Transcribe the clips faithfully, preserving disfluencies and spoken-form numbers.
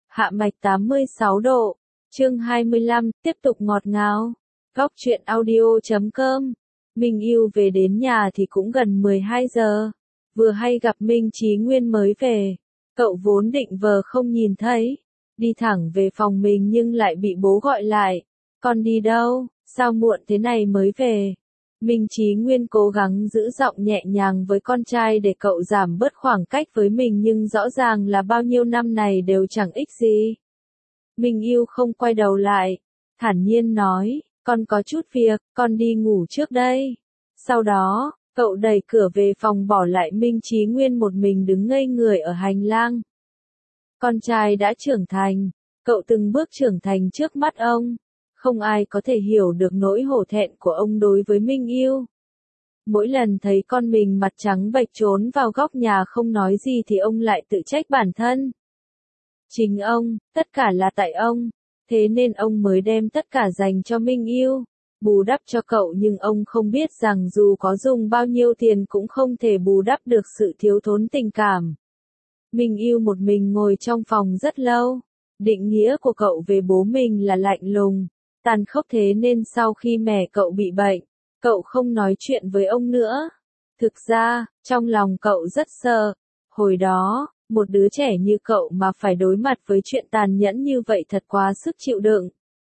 Hạ mạch tám mươi sáu độ. Chương hai mươi lăm, tiếp tục ngọt ngào. Góc truyện audio chấm com. Minh Yêu về đến nhà thì cũng gần mười hai giờ. Vừa hay gặp Minh Chí Nguyên mới về. Cậu vốn định vờ không nhìn thấy. Đi thẳng về phòng mình nhưng lại bị bố gọi lại. Con đi đâu? Sao muộn thế này mới về? Minh Chí Nguyên cố gắng giữ giọng nhẹ nhàng với con trai để cậu giảm bớt khoảng cách với mình nhưng rõ ràng là bao nhiêu năm này đều chẳng ích gì. Minh Yêu không quay đầu lại, thản nhiên nói, con có chút việc, con đi ngủ trước đây. Sau đó, cậu đẩy cửa về phòng bỏ lại Minh Chí Nguyên một mình đứng ngây người ở hành lang. Con trai đã trưởng thành, cậu từng bước trưởng thành trước mắt ông. Không ai có thể hiểu được nỗi hổ thẹn của ông đối với Minh Yêu. Mỗi lần thấy con mình mặt trắng bệch trốn vào góc nhà không nói gì thì ông lại tự trách bản thân. Chính ông, tất cả là tại ông, thế nên ông mới đem tất cả dành cho Minh Yêu, bù đắp cho cậu nhưng ông không biết rằng dù có dùng bao nhiêu tiền cũng không thể bù đắp được sự thiếu thốn tình cảm. Minh Yêu một mình ngồi trong phòng rất lâu, định nghĩa của cậu về bố mình là lạnh lùng, tàn khốc thế nên sau khi mẹ cậu bị bệnh, cậu không nói chuyện với ông nữa. Thực ra, trong lòng cậu rất sợ, hồi đó, một đứa trẻ như cậu mà phải đối mặt với chuyện tàn nhẫn như vậy thật quá sức chịu đựng.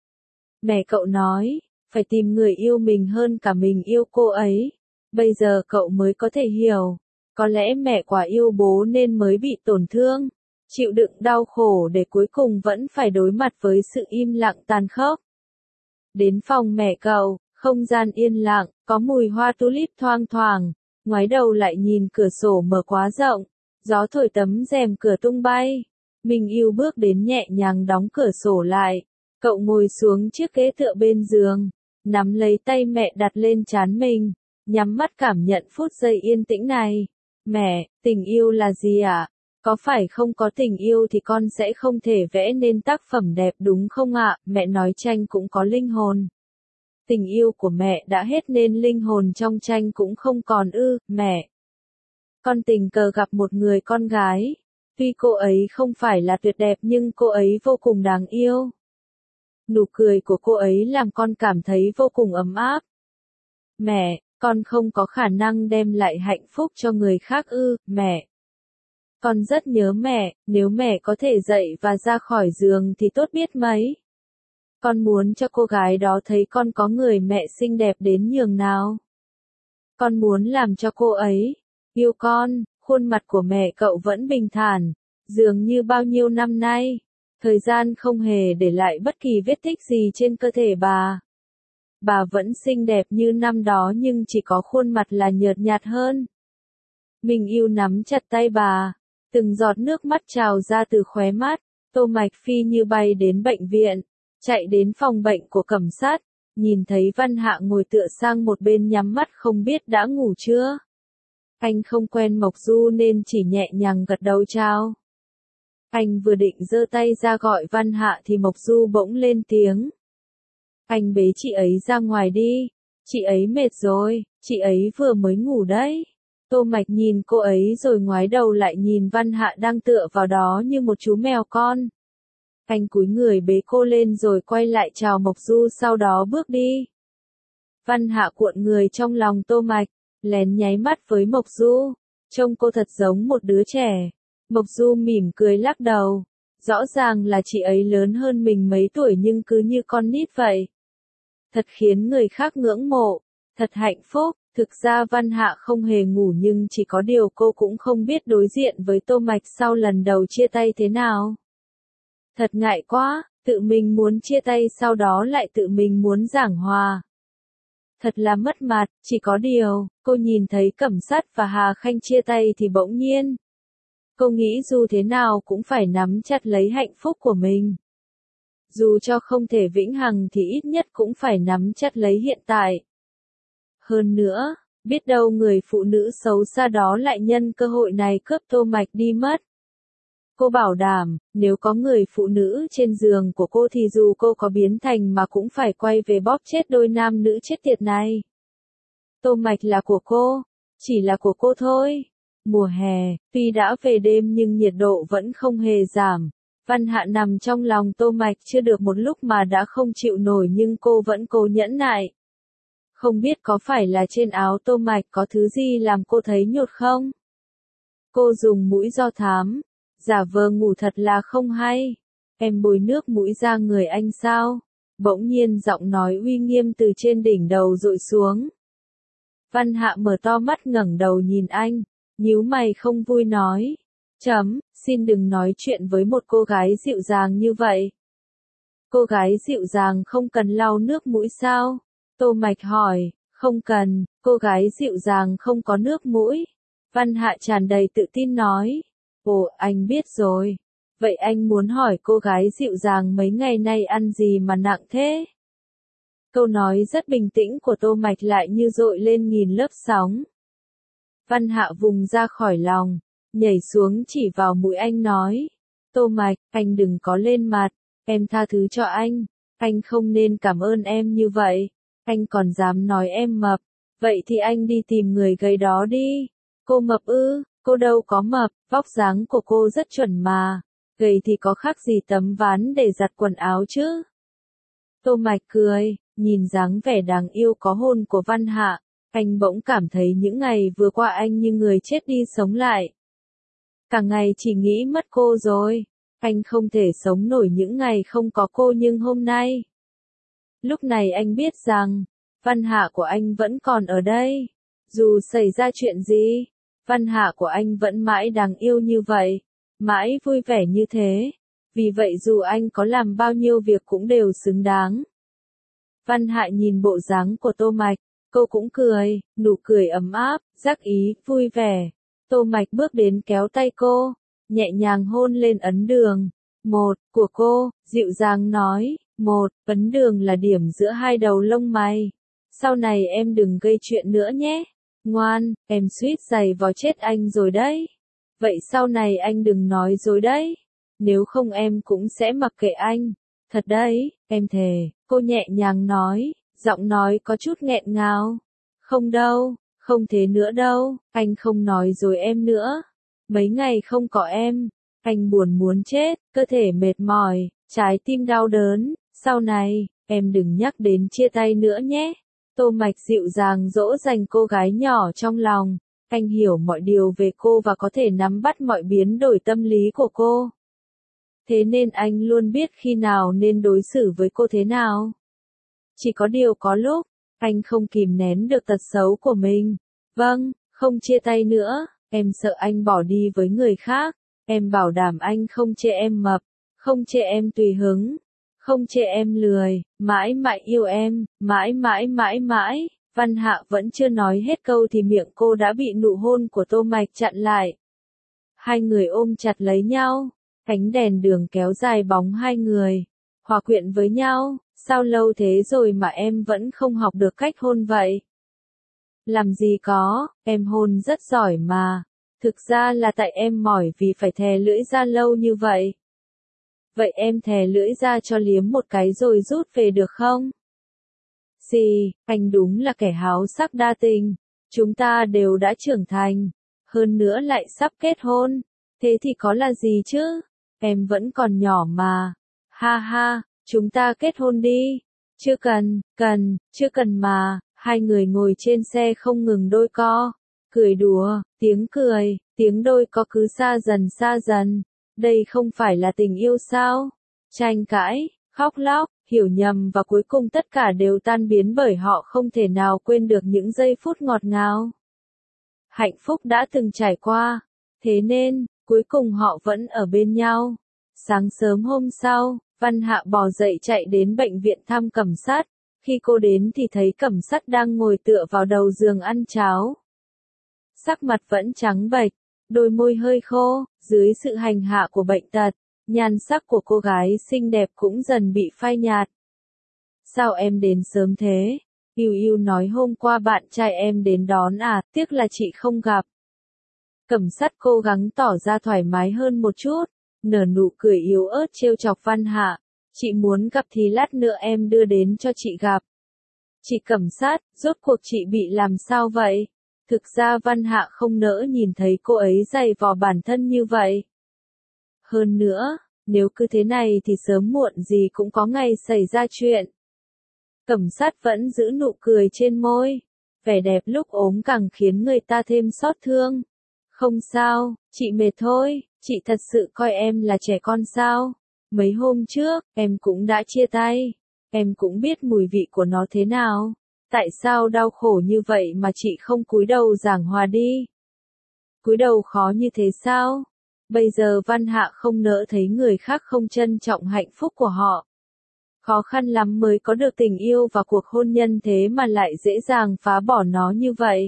Mẹ cậu nói, phải tìm người yêu mình hơn cả mình yêu cô ấy. Bây giờ cậu mới có thể hiểu, có lẽ mẹ quá yêu bố nên mới bị tổn thương, chịu đựng đau khổ để cuối cùng vẫn phải đối mặt với sự im lặng tàn khốc. Đến phòng mẹ cậu, không gian yên lặng, có mùi hoa tulip thoang thoảng, ngoái đầu lại nhìn cửa sổ mở quá rộng, gió thổi tấm rèm cửa tung bay. Minh Yêu bước đến nhẹ nhàng đóng cửa sổ lại, cậu ngồi xuống chiếc ghế tựa bên giường, nắm lấy tay mẹ đặt lên trán mình, nhắm mắt cảm nhận phút giây yên tĩnh này. Mẹ, tình yêu là gì ạ? Có phải không có tình yêu thì con sẽ không thể vẽ nên tác phẩm đẹp đúng không ạ? Mẹ nói tranh cũng có linh hồn. Tình yêu của mẹ đã hết nên linh hồn trong tranh cũng không còn ư, mẹ. Con tình cờ gặp một người con gái. Tuy cô ấy không phải là tuyệt đẹp nhưng cô ấy vô cùng đáng yêu. Nụ cười của cô ấy làm con cảm thấy vô cùng ấm áp. Mẹ, con không có khả năng đem lại hạnh phúc cho người khác ư, mẹ. Con rất nhớ mẹ, nếu mẹ có thể dậy và ra khỏi giường thì tốt biết mấy. Con muốn cho cô gái đó thấy con có người mẹ xinh đẹp đến nhường nào. Con muốn làm cho cô ấy yêu con. Khuôn mặt của mẹ cậu vẫn bình thản, dường như bao nhiêu năm nay, thời gian không hề để lại bất kỳ vết tích gì trên cơ thể bà. Bà vẫn xinh đẹp như năm đó nhưng chỉ có khuôn mặt là nhợt nhạt hơn. Minh Yêu nắm chặt tay bà, từng giọt nước mắt trào ra từ khóe mắt. Tô Mạch phi như bay đến bệnh viện, chạy đến phòng bệnh của Cẩm Sát, nhìn thấy Văn Hạ ngồi tựa sang một bên nhắm mắt không biết đã ngủ chưa. Anh không quen Mộc Du nên chỉ nhẹ nhàng gật đầu chào. Anh vừa định giơ tay ra gọi Văn Hạ thì Mộc Du bỗng lên tiếng. Anh bế chị ấy ra ngoài đi, chị ấy mệt rồi, chị ấy vừa mới ngủ đấy. Tô Mạch nhìn cô ấy rồi ngoái đầu lại nhìn Văn Hạ đang tựa vào đó như một chú mèo con. Anh cúi người bế cô lên rồi quay lại chào Mộc Du sau đó bước đi. Văn Hạ cuộn người trong lòng Tô Mạch, lén nháy mắt với Mộc Du, trông cô thật giống một đứa trẻ. Mộc Du mỉm cười lắc đầu, rõ ràng là chị ấy lớn hơn mình mấy tuổi nhưng cứ như con nít vậy. Thật khiến người khác ngưỡng mộ, thật hạnh phúc. Thực ra Văn Hạ không hề ngủ nhưng chỉ có điều cô cũng không biết đối diện với Tô Mạch sau lần đầu chia tay thế nào. Thật ngại quá, tự mình muốn chia tay sau đó lại tự mình muốn giảng hòa. Thật là mất mặt, chỉ có điều, cô nhìn thấy Cẩm Sát và Hà Khanh chia tay thì bỗng nhiên. Cô nghĩ dù thế nào cũng phải nắm chặt lấy hạnh phúc của mình. Dù cho không thể vĩnh hằng thì ít nhất cũng phải nắm chặt lấy hiện tại. Hơn nữa, biết đâu người phụ nữ xấu xa đó lại nhân cơ hội này cướp Tô Mạch đi mất. Cô bảo đảm, nếu có người phụ nữ trên giường của cô thì dù cô có biến thành mà cũng phải quay về bóp chết đôi nam nữ chết tiệt này. Tô Mạch là của cô, chỉ là của cô thôi. Mùa hè, tuy đã về đêm nhưng nhiệt độ vẫn không hề giảm. Văn Hạ nằm trong lòng Tô Mạch chưa được một lúc mà đã không chịu nổi nhưng cô vẫn cố nhẫn nại. Không biết có phải là trên áo Tô Mạch có thứ gì làm cô thấy nhột không? Cô dùng mũi do thám, giả vờ ngủ thật là không hay. Em bôi nước mũi ra người anh sao? Bỗng nhiên giọng nói uy nghiêm từ trên đỉnh đầu dội xuống. Văn Hạ mở to mắt ngẩng đầu nhìn anh, nhíu mày không vui nói. Chấm, xin đừng nói chuyện với một cô gái dịu dàng như vậy. Cô gái dịu dàng không cần lau nước mũi sao? Tô Mạch hỏi, không cần, cô gái dịu dàng không có nước mũi. Văn Hạ tràn đầy tự tin nói. Ồ, anh biết rồi. Vậy anh muốn hỏi cô gái dịu dàng mấy ngày nay ăn gì mà nặng thế? Câu nói rất bình tĩnh của Tô Mạch lại như dội lên nghìn lớp sóng. Văn Hạ vùng ra khỏi lòng, nhảy xuống chỉ vào mũi anh nói. Tô Mạch, anh đừng có lên mặt, em tha thứ cho anh, anh không nên cảm ơn em như vậy, anh còn dám nói em mập, vậy thì anh đi tìm người gầy đó đi. Cô mập ư, cô đâu có mập, vóc dáng của cô rất chuẩn mà, gầy thì có khác gì tấm ván để giặt quần áo chứ. Tô Mạch cười, nhìn dáng vẻ đáng yêu có hôn của Văn Hạ, anh bỗng cảm thấy những ngày vừa qua anh như người chết đi sống lại. Cả ngày chỉ nghĩ mất cô rồi, anh không thể sống nổi những ngày không có cô nhưng hôm nay. Lúc này anh biết rằng, Văn Hạ của anh vẫn còn ở đây. Dù xảy ra chuyện gì, Văn Hạ của anh vẫn mãi đáng yêu như vậy, mãi vui vẻ như thế. Vì vậy dù anh có làm bao nhiêu việc cũng đều xứng đáng. Văn Hạ nhìn bộ dáng của Tô Mạch, cô cũng cười, nụ cười ấm áp, đắc ý, vui vẻ. Tô Mạch bước đến kéo tay cô, nhẹ nhàng hôn lên ấn đường. Một, của cô, dịu dàng nói, một, ấn đường là điểm giữa hai đầu lông mày. Sau này em đừng gây chuyện nữa nhé. Ngoan, em suýt giày vò chết anh rồi đấy. Vậy sau này anh đừng nói dối đấy. Nếu không em cũng sẽ mặc kệ anh. Thật đấy, em thề, cô nhẹ nhàng nói, giọng nói có chút nghẹn ngào. Không đâu, không thế nữa đâu, anh không nói dối em nữa. Mấy ngày không có em, anh buồn muốn chết, cơ thể mệt mỏi, trái tim đau đớn. Sau này, em đừng nhắc đến chia tay nữa nhé. Tô Mạch dịu dàng dỗ dành cô gái nhỏ trong lòng. Anh hiểu mọi điều về cô và có thể nắm bắt mọi biến đổi tâm lý của cô. Thế nên anh luôn biết khi nào nên đối xử với cô thế nào. Chỉ có điều có lúc, anh không kìm nén được tật xấu của mình. Vâng, không chia tay nữa, em sợ anh bỏ đi với người khác. Em bảo đảm anh không chê em mập, không chê em tùy hứng, không chê em lười, mãi mãi yêu em, mãi mãi mãi mãi. Văn Hạ vẫn chưa nói hết câu thì miệng cô đã bị nụ hôn của Tô Mạch chặn lại. Hai người ôm chặt lấy nhau, ánh đèn đường kéo dài bóng hai người, hòa quyện với nhau. Sao lâu thế rồi mà em vẫn không học được cách hôn vậy? Làm gì có, em hôn rất giỏi mà. Thực ra là tại em mỏi vì phải thè lưỡi ra lâu như vậy. Vậy em thè lưỡi ra cho liếm một cái rồi rút về được không? Xì, anh đúng là kẻ háo sắc đa tình. Chúng ta đều đã trưởng thành. Hơn nữa lại sắp kết hôn. Thế thì có là gì chứ? Em vẫn còn nhỏ mà. Ha ha, chúng ta kết hôn đi. Chưa cần, cần, chưa cần mà. Hai người ngồi trên xe không ngừng đôi co. Cười đùa, tiếng cười, tiếng đôi co cứ xa dần xa dần. Đây không phải là tình yêu sao? Tranh cãi, khóc lóc, hiểu nhầm và cuối cùng tất cả đều tan biến bởi họ không thể nào quên được những giây phút ngọt ngào. Hạnh phúc đã từng trải qua. Thế nên, cuối cùng họ vẫn ở bên nhau. Sáng sớm hôm sau, Văn Hạ bò dậy chạy đến bệnh viện thăm Cẩm Sát. Khi cô đến thì thấy Cẩm Sát đang ngồi tựa vào đầu giường ăn cháo. Sắc mặt vẫn trắng bệch, đôi môi hơi khô, dưới sự hành hạ của bệnh tật, nhan sắc của cô gái xinh đẹp cũng dần bị phai nhạt. Sao em đến sớm thế? Yêu Yêu nói hôm qua bạn trai em đến đón à, tiếc là chị không gặp. Cẩm Sát cố gắng tỏ ra thoải mái hơn một chút, nở nụ cười yếu ớt trêu chọc Văn Hạ. Chị muốn gặp thì lát nữa em đưa đến cho chị gặp. Chị Cẩm Sát, rốt cuộc chị bị làm sao vậy? Thực ra Văn Hạ không nỡ nhìn thấy cô ấy giày vò bản thân như vậy. Hơn nữa, Nếu cứ thế này thì sớm muộn gì cũng có ngày xảy ra chuyện. Cẩm Sát vẫn giữ nụ cười trên môi. Vẻ đẹp lúc ốm càng khiến người ta thêm xót thương. Không sao, chị mệt thôi, chị thật sự coi em là trẻ con sao? Mấy hôm trước, em cũng đã chia tay. Em cũng biết mùi vị của nó thế nào. Tại sao đau khổ như vậy mà chị không cúi đầu giảng hòa đi? Cúi đầu khó như thế sao? Bây giờ Văn Hạ không nỡ thấy người khác không trân trọng hạnh phúc của họ. Khó khăn lắm mới có được tình yêu và cuộc hôn nhân thế mà lại dễ dàng phá bỏ nó như vậy.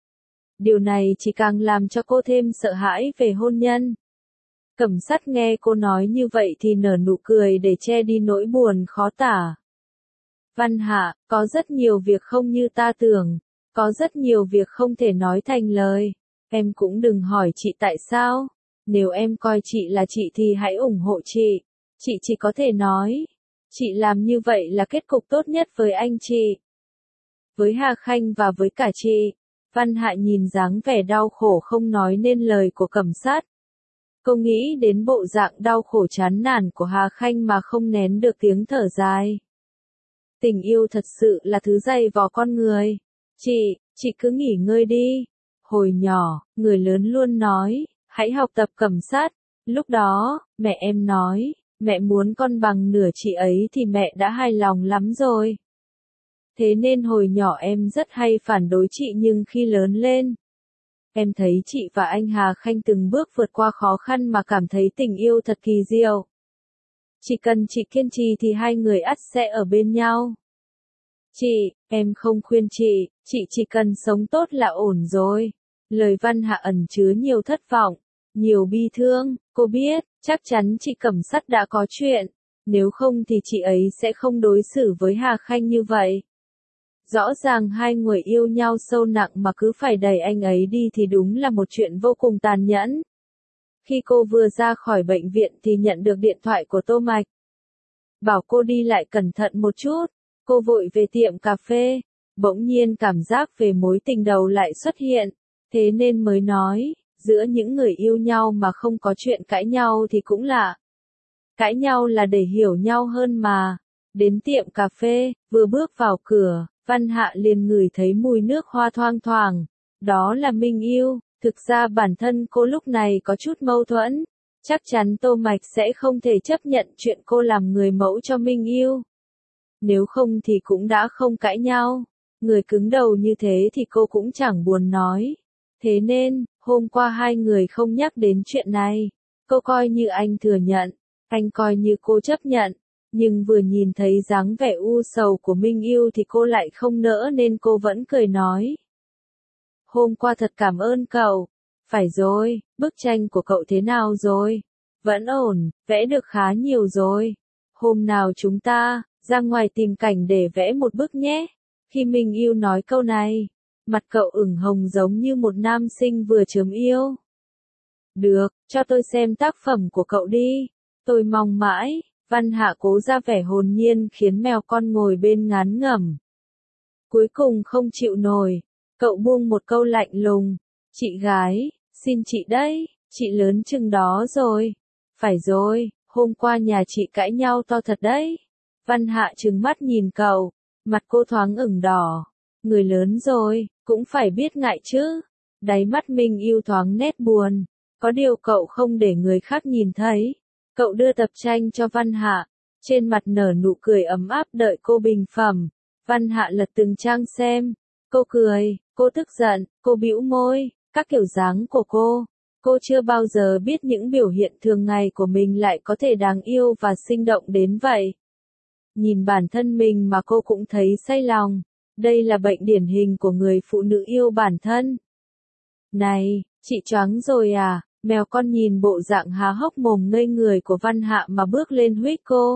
Điều này chỉ càng làm cho cô thêm sợ hãi về hôn nhân. Cẩm Sát nghe cô nói như vậy thì nở nụ cười để che đi nỗi buồn khó tả. Văn Hạ, có rất nhiều việc không như ta tưởng, có rất nhiều việc không thể nói thành lời. Em cũng đừng hỏi chị tại sao. Nếu em coi chị là chị thì hãy ủng hộ chị. Chị chỉ có thể nói, chị làm như vậy là kết cục tốt nhất với anh chị. Với Hà Khanh và với cả chị. Văn Hạ nhìn dáng vẻ đau khổ không nói nên lời của Cẩm Sát. Cô nghĩ đến bộ dạng đau khổ chán nản của Hà Khanh mà không nén được tiếng thở dài. Tình yêu thật sự là thứ dày vò con người. Chị, chị cứ nghỉ ngơi đi. Hồi nhỏ, người lớn luôn nói, hãy học tập Cẩm Sát. Lúc đó, mẹ em nói, mẹ muốn con bằng nửa chị ấy thì mẹ đã hài lòng lắm rồi. Thế nên hồi nhỏ em rất hay phản đối chị nhưng khi lớn lên, em thấy chị và anh Hà Khanh từng bước vượt qua khó khăn mà cảm thấy tình yêu thật kỳ diệu. Chỉ cần chị kiên trì thì hai người ắt sẽ ở bên nhau. Chị, em không khuyên chị, chị chỉ cần sống tốt là ổn rồi. Lời Văn Hạ ẩn chứa nhiều thất vọng, nhiều bi thương, cô biết, chắc chắn chị Cẩm Sát đã có chuyện, nếu không thì chị ấy sẽ không đối xử với Hà Khanh như vậy. Rõ ràng hai người yêu nhau sâu nặng mà cứ phải đẩy anh ấy đi thì đúng là một chuyện vô cùng tàn nhẫn. Khi cô vừa ra khỏi bệnh viện thì nhận được điện thoại của Tô Mạch. Bảo cô đi lại cẩn thận một chút, cô vội về tiệm cà phê, bỗng nhiên cảm giác về mối tình đầu lại xuất hiện, thế nên mới nói, giữa những người yêu nhau mà không có chuyện cãi nhau thì cũng lạ. Cãi nhau là để hiểu nhau hơn mà. Đến tiệm cà phê, vừa bước vào cửa, Văn Hạ liền ngửi thấy mùi nước hoa thoang thoảng. Đó là Minh Yêu. Thực ra bản thân cô lúc này có chút mâu thuẫn. Chắc chắn Tô Mạch sẽ không thể chấp nhận chuyện cô làm người mẫu cho Minh Yêu. Nếu không thì cũng đã không cãi nhau. Người cứng đầu như thế thì cô cũng chẳng buồn nói. Thế nên, hôm qua hai người không nhắc đến chuyện này. Cô coi như anh thừa nhận. Anh coi như cô chấp nhận. Nhưng vừa nhìn thấy dáng vẻ u sầu của Minh Yêu thì cô lại không nỡ nên cô vẫn cười nói. Hôm qua thật cảm ơn cậu. Phải rồi, bức tranh của cậu thế nào rồi? Vẫn ổn, vẽ được khá nhiều rồi. Hôm nào chúng ta, ra ngoài tìm cảnh để vẽ một bức nhé. Khi Minh Yêu nói câu này, mặt cậu ửng hồng giống như một nam sinh vừa chớm yêu. Được, cho tôi xem tác phẩm của cậu đi. Tôi mong mãi. Văn Hạ cố ra vẻ hồn nhiên khiến mèo con ngồi bên ngán ngẩm. Cuối cùng không chịu nổi, cậu buông một câu lạnh lùng. Chị gái, xin chị đấy, chị lớn chừng đó rồi. Phải rồi, hôm qua nhà chị cãi nhau to thật đấy. Văn Hạ trừng mắt nhìn cậu, mặt cô thoáng ửng đỏ. Người lớn rồi, cũng phải biết ngại chứ. Đáy mắt Minh Yêu thoáng nét buồn. Có điều cậu không để người khác nhìn thấy. Cậu đưa tập tranh cho Văn Hạ, trên mặt nở nụ cười ấm áp đợi cô bình phẩm. Văn Hạ lật từng trang xem, cô cười, cô tức giận, cô bĩu môi, các kiểu dáng của cô. Cô chưa bao giờ biết những biểu hiện thường ngày của mình lại có thể đáng yêu và sinh động đến vậy. Nhìn bản thân mình mà cô cũng thấy say lòng. Đây là bệnh điển hình của người phụ nữ yêu bản thân. Này, chị choáng rồi à? Mèo con nhìn bộ dạng há hốc mồm ngây người của Văn Hạ mà bước lên huých cô.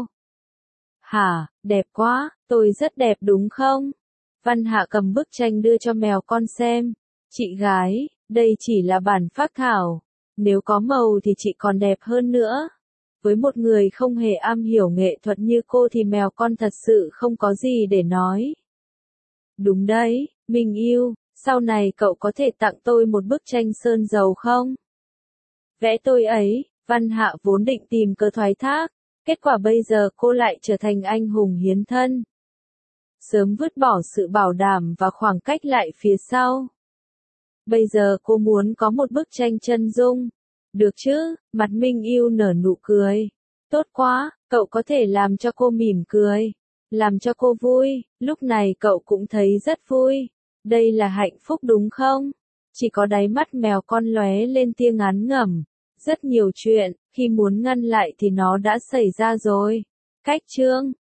Hả, đẹp quá, tôi rất đẹp đúng không? Văn Hạ cầm bức tranh đưa cho mèo con xem. Chị gái, đây chỉ là bản phác thảo. Nếu có màu thì chị còn đẹp hơn nữa. Với một người không hề am hiểu nghệ thuật như cô thì mèo con thật sự không có gì để nói. Đúng đấy, Minh Yêu, sau này cậu có thể tặng tôi một bức tranh sơn dầu không? Vẽ tôi ấy, Văn Hạ vốn định tìm cớ thoái thác, kết quả bây giờ cô lại trở thành anh hùng hiến thân. Sớm vứt bỏ sự bảo đảm và khoảng cách lại phía sau. Bây giờ cô muốn có một bức tranh chân dung. Được chứ, mặt Minh Yêu nở nụ cười. Tốt quá, cậu có thể làm cho cô mỉm cười. Làm cho cô vui, lúc này cậu cũng thấy rất vui. Đây là hạnh phúc đúng không? Chỉ có đáy mắt mèo con lóe lên tia ngán ngẩm. Rất nhiều chuyện, khi muốn ngăn lại thì nó đã xảy ra rồi. Cách chương